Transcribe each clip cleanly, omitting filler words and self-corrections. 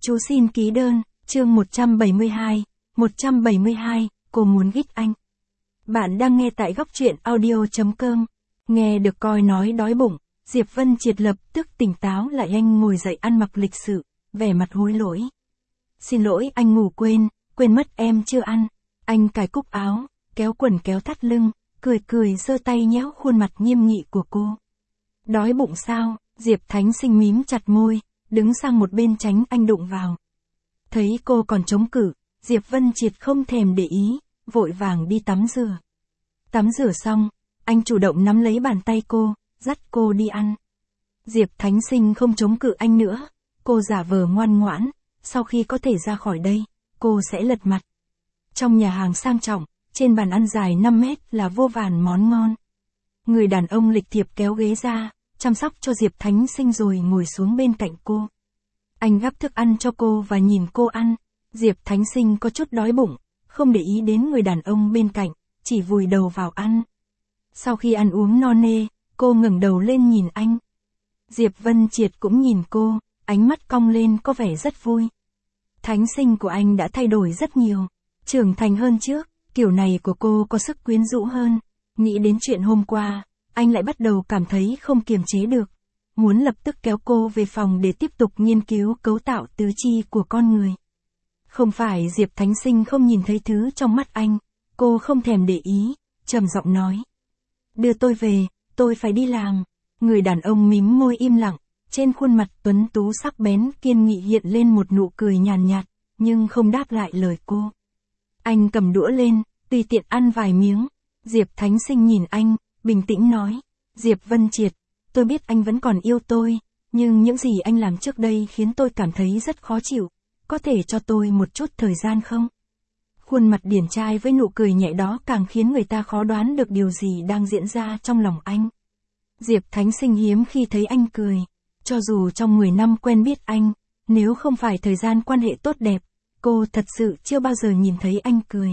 Chú xin ký đơn, chương 172, cô muốn gích anh. Bạn đang nghe tại góc truyện audio.com. Nghe được coi nói đói bụng, Diệp Vân Triệt lập tức tỉnh táo lại, anh ngồi dậy ăn mặc lịch sự, vẻ mặt hối lỗi. Xin lỗi, anh ngủ quên mất em chưa ăn. Anh cài cúc áo, kéo quần kéo thắt lưng, cười giơ tay nhéo khuôn mặt nghiêm nghị của cô. Đói bụng sao? Diệp Thánh Sinh mím chặt môi, đứng sang một bên tránh anh đụng vào. Thấy cô còn chống cự, Diệp Vân Triệt không thèm để ý, vội vàng đi tắm rửa. Tắm rửa xong, anh chủ động nắm lấy bàn tay cô, dắt cô đi ăn. Diệp Thánh Sinh không chống cự anh nữa, cô giả vờ ngoan ngoãn, sau khi có thể ra khỏi đây, cô sẽ lật mặt. Trong nhà hàng sang trọng, trên bàn ăn dài 5 mét là vô vàn món ngon. Người đàn ông lịch thiệp kéo ghế ra, chăm sóc cho Diệp Thánh Sinh rồi ngồi xuống bên cạnh cô. Anh gắp thức ăn cho cô và nhìn cô ăn. Diệp Thánh Sinh có chút đói bụng, không để ý đến người đàn ông bên cạnh, chỉ vùi đầu vào ăn. Sau khi ăn uống no nê, cô ngẩng đầu lên nhìn anh. Diệp Vân Triệt cũng nhìn cô, ánh mắt cong lên có vẻ rất vui. Thánh Sinh của anh đã thay đổi rất nhiều, trưởng thành hơn trước, kiểu này của cô có sức quyến rũ hơn. Nghĩ đến chuyện hôm qua, anh lại bắt đầu cảm thấy không kiềm chế được, muốn lập tức kéo cô về phòng để tiếp tục nghiên cứu cấu tạo tứ chi của con người. Không phải Diệp Thánh Sinh không nhìn thấy thứ trong mắt anh, cô không thèm để ý, trầm giọng nói. Đưa tôi về, tôi phải đi làm. Người đàn ông mím môi im lặng, trên khuôn mặt tuấn tú sắc bén kiên nghị hiện lên một nụ cười nhàn nhạt, nhưng không đáp lại lời cô. Anh cầm đũa lên, tùy tiện ăn vài miếng. Diệp Thánh Sinh nhìn anh, bình tĩnh nói. Diệp Vân Triệt, tôi biết anh vẫn còn yêu tôi, nhưng những gì anh làm trước đây khiến tôi cảm thấy rất khó chịu. Có thể cho tôi một chút thời gian không? Khuôn mặt điển trai với nụ cười nhẹ đó càng khiến người ta khó đoán được điều gì đang diễn ra trong lòng anh. Diệp Thánh Sinh hiếm khi thấy anh cười. Cho dù trong 10 năm quen biết anh, nếu không phải thời gian quan hệ tốt đẹp, cô thật sự chưa bao giờ nhìn thấy anh cười.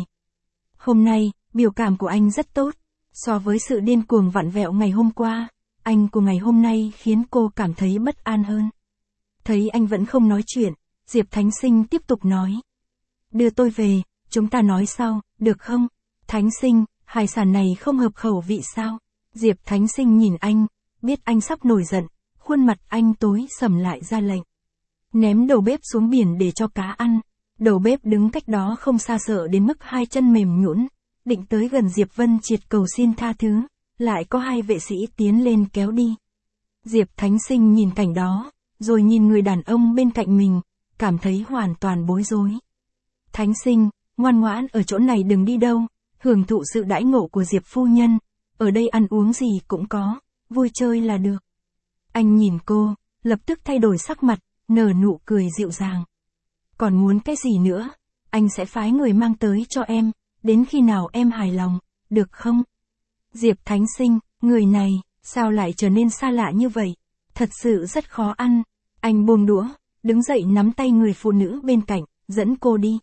Hôm nay, biểu cảm của anh rất tốt. So với sự điên cuồng vặn vẹo ngày hôm qua, anh của ngày hôm nay khiến cô cảm thấy bất an hơn. Thấy anh vẫn không nói chuyện, Diệp Thánh Sinh tiếp tục nói. Đưa tôi về, chúng ta nói sau, được không? Thánh Sinh, hải sản này không hợp khẩu vị sao? Diệp Thánh Sinh nhìn anh, biết anh sắp nổi giận, khuôn mặt anh tối sầm lại ra lệnh. Ném đầu bếp xuống biển để cho cá ăn. Đầu bếp đứng cách đó không xa sợ đến mức hai chân mềm nhũn, định tới gần Diệp Vân Triệt cầu xin tha thứ, lại có hai vệ sĩ tiến lên kéo đi. Diệp Thánh Sinh nhìn cảnh đó, rồi nhìn người đàn ông bên cạnh mình, cảm thấy hoàn toàn bối rối. Thánh Sinh, ngoan ngoãn ở chỗ này đừng đi đâu, hưởng thụ sự đãi ngộ của Diệp phu nhân, ở đây ăn uống gì cũng có, vui chơi là được. Anh nhìn cô, lập tức thay đổi sắc mặt, nở nụ cười dịu dàng. Còn muốn cái gì nữa, anh sẽ phái người mang tới cho em, đến khi nào em hài lòng, được không? Diệp Thánh Sinh, người này, sao lại trở nên xa lạ như vậy, thật sự rất khó ăn. Anh buông đũa, đứng dậy nắm tay người phụ nữ bên cạnh, dẫn cô đi.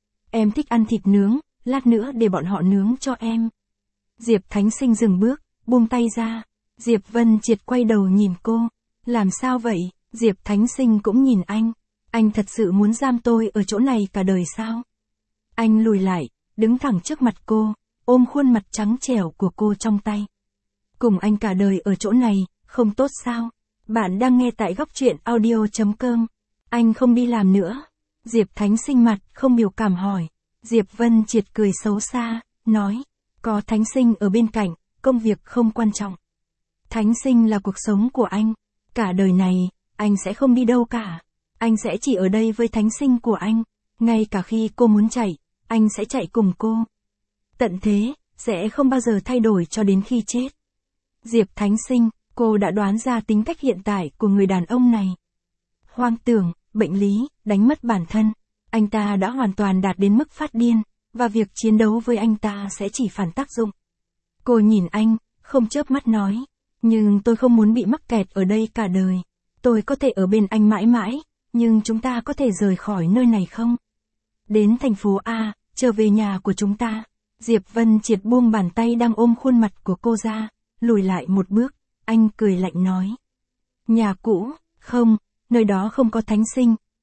Em thích ăn thịt nướng, lát nữa để bọn họ nướng cho em. Diệp Thánh Sinh dừng bước, buông tay ra. Diệp Vân Triệt quay đầu nhìn cô. Làm sao vậy? Diệp Thánh Sinh cũng nhìn anh. Anh thật sự muốn giam tôi ở chỗ này cả đời sao? Anh lùi lại, đứng thẳng trước mặt cô, ôm khuôn mặt trắng trẻo của cô trong tay. Cùng anh cả đời ở chỗ này, không tốt sao? Bạn đang nghe tại góc truyện audio.com. Anh không đi làm nữa. Diệp Thánh Sinh mặt không biểu cảm hỏi. Diệp Vân Triệt cười xấu xa, nói. Có Thánh Sinh ở bên cạnh, công việc không quan trọng. Thánh Sinh là cuộc sống của anh. Cả đời này, anh sẽ không đi đâu cả. Anh sẽ chỉ ở đây với Thánh Sinh của anh. Ngay cả khi cô muốn chạy, anh sẽ chạy cùng cô. Tận thế, sẽ không bao giờ thay đổi cho đến khi chết. Diệp Thánh Sinh, cô đã đoán ra tính cách hiện tại của người đàn ông này. Hoang tưởng, bệnh lý, đánh mất bản thân. Anh ta đã hoàn toàn đạt đến mức phát điên, và việc chiến đấu với anh ta sẽ chỉ phản tác dụng. Cô nhìn anh, không chớp mắt nói. Nhưng tôi không muốn bị mắc kẹt ở đây cả đời. Tôi có thể ở bên anh mãi mãi, nhưng chúng ta có thể rời khỏi nơi này không? Đến thành phố A, trở về nhà của chúng ta. Diệp Vân Triệt buông bàn tay đang ôm khuôn mặt của cô ra, lùi lại một bước, anh cười lạnh nói. Nhà cũ, không, nơi đó không có Thánh Sinh,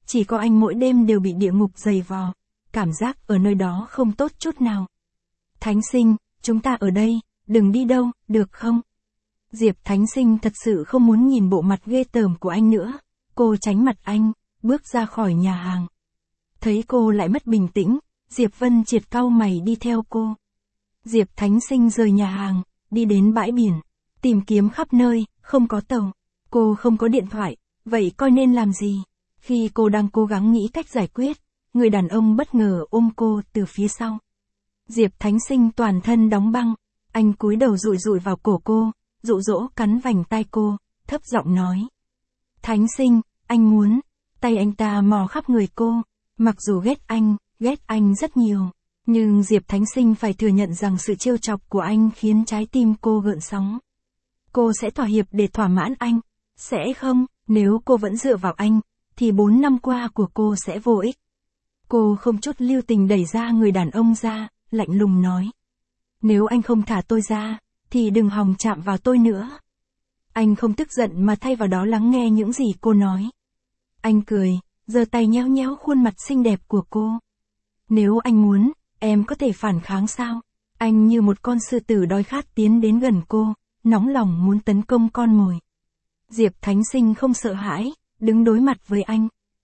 Chỉ có anh mỗi đêm đều bị địa ngục giày vò, cảm giác ở nơi đó không tốt chút nào. Thánh Sinh, chúng ta ở đây, đừng đi đâu, được không? Diệp Thánh Sinh thật sự không muốn nhìn bộ mặt ghê tởm của anh nữa, cô tránh mặt anh, bước ra khỏi nhà hàng. Thấy cô lại mất bình tĩnh, Diệp Vân Triệt cau mày đi theo cô. Diệp Thánh Sinh rời nhà hàng, đi đến bãi biển, tìm kiếm khắp nơi, không có tàu. Cô không có điện thoại, vậy coi nên làm gì? Khi cô đang cố gắng nghĩ cách giải quyết, người đàn ông bất ngờ ôm cô từ phía sau. Diệp Thánh Sinh toàn thân đóng băng, anh cúi đầu dụi dụi vào cổ cô, dụ dỗ cắn vành tai cô, thấp giọng nói. Thánh Sinh, anh muốn, tay anh ta mò khắp người cô, mặc dù ghét anh rất nhiều. Nhưng Diệp Thánh Sinh phải thừa nhận rằng sự trêu chọc của anh khiến trái tim cô gợn sóng. Cô sẽ thỏa hiệp để thỏa mãn anh. Sẽ không, nếu cô vẫn dựa vào anh, thì 4 năm qua của cô sẽ vô ích. Cô không chút lưu tình đẩy ra người đàn ông ra, lạnh lùng nói. Nếu anh không thả tôi ra, thì đừng hòng chạm vào tôi nữa. Anh không tức giận mà thay vào đó lắng nghe những gì cô nói. Anh cười, giơ tay nhéo nhéo khuôn mặt xinh đẹp của cô. Nếu anh muốn, em có thể phản kháng sao? Anh như một con sư tử đói khát tiến đến gần cô, nóng lòng muốn tấn công con mồi. Diệp Thánh Sinh không sợ hãi, đứng đối mặt với anh.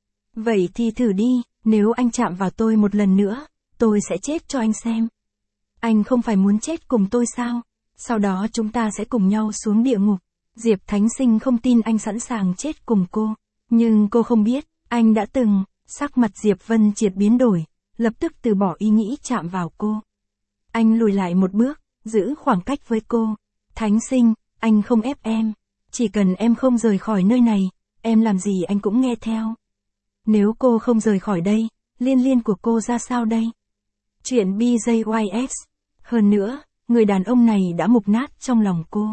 Vậy thì thử đi, nếu anh chạm vào tôi một lần nữa, tôi sẽ chết cho anh xem. Anh không phải muốn chết cùng tôi sao? Sau đó chúng ta sẽ cùng nhau xuống địa ngục. Diệp Thánh Sinh không tin anh sẵn sàng chết cùng cô. Nhưng cô không biết, anh đã từng. Sắc mặt Diệp Vân Triệt biến đổi, lập tức từ bỏ ý nghĩ chạm vào cô. Anh lùi lại một bước, giữ khoảng cách với cô. Thánh Sinh, anh không ép em. Chỉ cần em không rời khỏi nơi này, em làm gì anh cũng nghe theo. Nếu cô không rời khỏi đây, liên của cô ra sao đây? Chuyện BJYX. Hơn nữa, người đàn ông này đã mục nát trong lòng cô.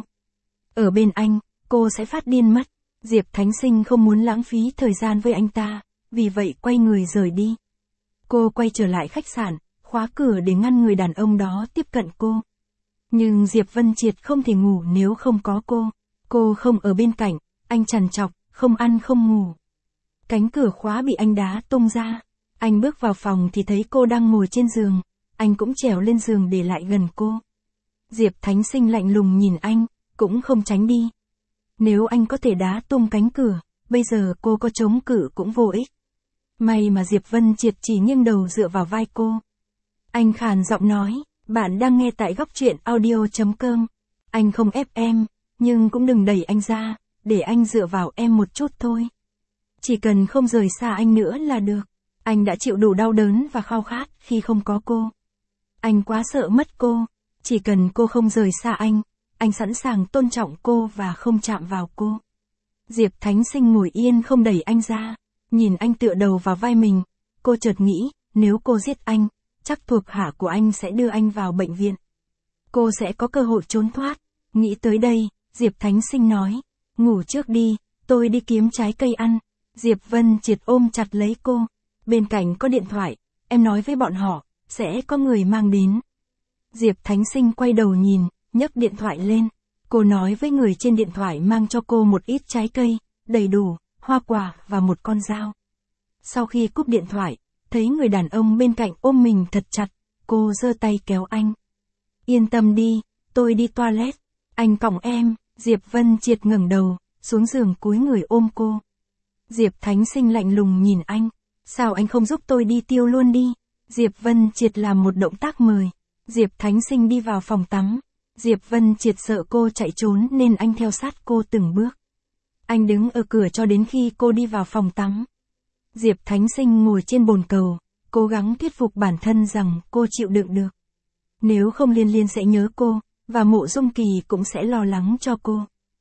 Ở bên anh, cô sẽ phát điên mất. Diệp Thánh Sinh không muốn lãng phí thời gian với anh ta, vì vậy quay người rời đi. Cô quay trở lại khách sạn, khóa cửa để ngăn người đàn ông đó tiếp cận cô. Nhưng Diệp Vân Triệt không thể ngủ nếu không có cô. Cô không ở bên cạnh, anh trằn trọc, không ăn không ngủ. Cánh cửa khóa bị anh đá tung ra. Anh bước vào phòng thì thấy cô đang ngồi trên giường. Anh cũng trèo lên giường để lại gần cô. Diệp Thánh Sinh lạnh lùng nhìn anh, cũng không tránh đi. Nếu anh có thể đá tung cánh cửa, bây giờ cô có chống cự cũng vô ích. May mà Diệp Vân Triệt chỉ nghiêng đầu dựa vào vai cô. Anh khàn giọng nói, bạn đang nghe tại góc truyện audio.com. Anh không ép em, nhưng cũng đừng đẩy anh ra, để anh dựa vào em một chút thôi. Chỉ cần không rời xa anh nữa là được. Anh đã chịu đủ đau đớn và khao khát khi không có cô. Anh quá sợ mất cô. Chỉ cần cô không rời xa anh sẵn sàng tôn trọng cô và không chạm vào cô. Diệp Thánh Sinh ngồi yên không đẩy anh ra. Nhìn anh tựa đầu vào vai mình, cô chợt nghĩ, nếu cô giết anh, chắc thuộc hạ của anh sẽ đưa anh vào bệnh viện. Cô sẽ có cơ hội trốn thoát. Nghĩ tới đây, Diệp Thánh Sinh nói, ngủ trước đi, tôi đi kiếm trái cây ăn. Diệp Vân Triệt ôm chặt lấy cô. Bên cạnh có điện thoại, em nói với bọn họ, sẽ có người mang đến. Diệp Thánh Sinh quay đầu nhìn, nhấc điện thoại lên. Cô nói với người trên điện thoại mang cho cô một ít trái cây, đầy đủ, hoa quả và một con dao. Sau khi cúp điện thoại, thấy người đàn ông bên cạnh ôm mình thật chặt, cô giơ tay kéo anh. Yên tâm đi, tôi đi toilet. Anh cõng em. Diệp Vân Triệt ngẩng đầu, xuống giường cúi người ôm cô. Diệp Thánh Sinh lạnh lùng nhìn anh. Sao anh không giúp tôi đi tiêu luôn đi? Diệp Vân Triệt làm một động tác mời. Diệp Thánh Sinh đi vào phòng tắm. Diệp Vân Triệt sợ cô chạy trốn nên anh theo sát cô từng bước. Anh đứng ở cửa cho đến khi cô đi vào phòng tắm. Diệp Thánh Sinh ngồi trên bồn cầu, cố gắng thuyết phục bản thân rằng cô chịu đựng được. Nếu không Liên sẽ nhớ cô, và Mộ Dung Kỳ cũng sẽ lo lắng cho cô.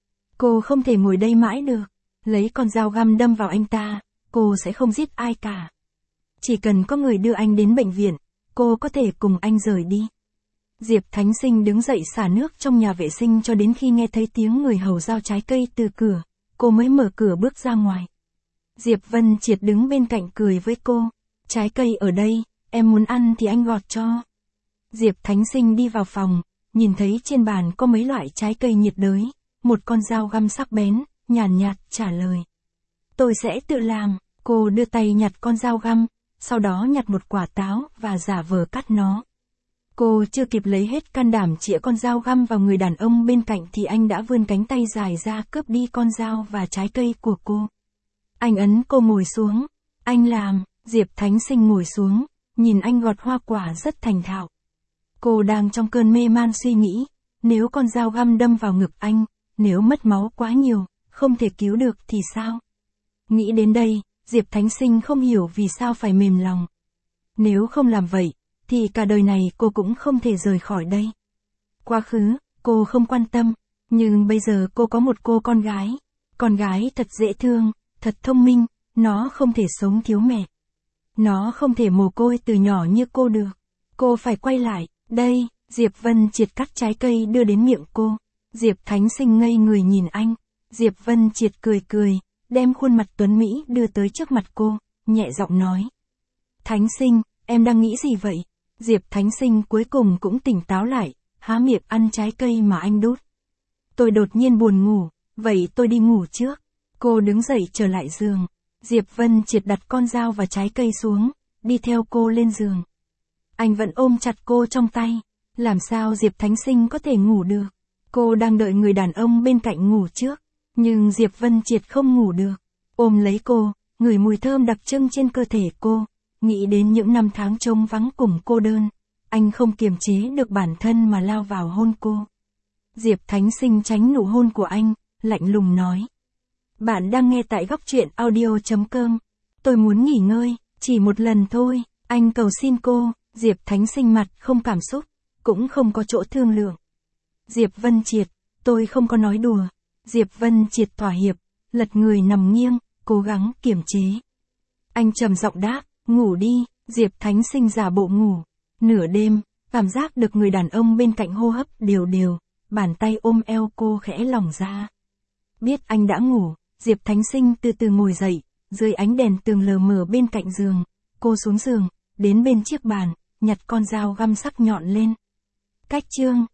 Cô không thể ngồi đây mãi được. Lấy con dao găm đâm vào anh ta, cô sẽ không giết ai cả. Chỉ cần có người đưa anh đến bệnh viện, cô có thể cùng anh rời đi. Diệp Thánh Sinh đứng dậy xả nước trong nhà vệ sinh cho đến khi nghe thấy tiếng người hầu giao trái cây từ cửa, cô mới mở cửa bước ra ngoài. Diệp Vân Triệt đứng bên cạnh cười với cô, trái cây ở đây, em muốn ăn thì anh gọt cho. Diệp Thánh Sinh đi vào phòng, nhìn thấy trên bàn có mấy loại trái cây nhiệt đới, một con dao găm sắc bén, nhàn nhạt trả lời. Tôi sẽ tự làm. Cô đưa tay nhặt con dao găm, sau đó nhặt một quả táo và giả vờ cắt nó. Cô chưa kịp lấy hết can đảm chĩa con dao găm vào người đàn ông bên cạnh thì anh đã vươn cánh tay dài ra cướp đi con dao và trái cây của cô. Anh ấn cô ngồi xuống. Anh làm. Diệp Thánh Sinh ngồi xuống, nhìn anh gọt hoa quả rất thành thạo. Cô đang trong cơn mê man suy nghĩ, nếu con dao găm đâm vào ngực anh, nếu mất máu quá nhiều, không thể cứu được thì sao? Nghĩ đến đây, Diệp Thánh Sinh không hiểu vì sao phải mềm lòng. Nếu không làm vậy, thì cả đời này cô cũng không thể rời khỏi đây. Quá khứ, cô không quan tâm, nhưng bây giờ cô có một cô con gái thật dễ thương, thật thông minh, nó không thể sống thiếu mẹ. Nó không thể mồ côi từ nhỏ như cô được. Cô phải quay lại, đây, Diệp Vân Triệt cắt trái cây đưa đến miệng cô. Diệp Thánh Sinh ngây người nhìn anh. Diệp Vân Triệt cười cười, đem khuôn mặt tuấn Mỹ đưa tới trước mặt cô, nhẹ giọng nói. Thánh Sinh, em đang nghĩ gì vậy? Diệp Thánh Sinh cuối cùng cũng tỉnh táo lại, há miệng ăn trái cây mà anh đút. Tôi đột nhiên buồn ngủ, vậy tôi đi ngủ trước. Cô đứng dậy trở lại giường. Diệp Vân Triệt đặt con dao và trái cây xuống, đi theo cô lên giường. Anh vẫn ôm chặt cô trong tay. Làm sao Diệp Thánh Sinh có thể ngủ được? Cô đang đợi người đàn ông bên cạnh ngủ trước. Nhưng Diệp Vân Triệt không ngủ được. Ôm lấy cô, ngửi mùi thơm đặc trưng trên cơ thể cô. Nghĩ đến những năm tháng trống vắng cùng cô đơn. Anh không kiềm chế được bản thân mà lao vào hôn cô. Diệp Thánh Sinh tránh nụ hôn của anh, lạnh lùng nói. Bạn đang nghe tại góc truyện audio.com. Tôi muốn nghỉ ngơi, chỉ một lần thôi, anh cầu xin cô. Diệp Thánh Sinh mặt không cảm xúc, cũng không có chỗ thương lượng. Diệp Vân Triệt, tôi không có nói đùa. Diệp Vân Triệt thỏa hiệp, lật người nằm nghiêng, cố gắng kiềm chế. Anh trầm giọng đáp, ngủ đi. Diệp Thánh Sinh giả bộ ngủ. Nửa đêm, cảm giác được người đàn ông bên cạnh hô hấp đều đều, bàn tay ôm eo cô khẽ lỏng ra. Biết anh đã ngủ, Diệp Thánh Sinh từ từ ngồi dậy, dưới ánh đèn tường lờ mờ bên cạnh giường. Cô xuống giường, đến bên chiếc bàn, nhặt con dao găm sắc nhọn lên. Cách chương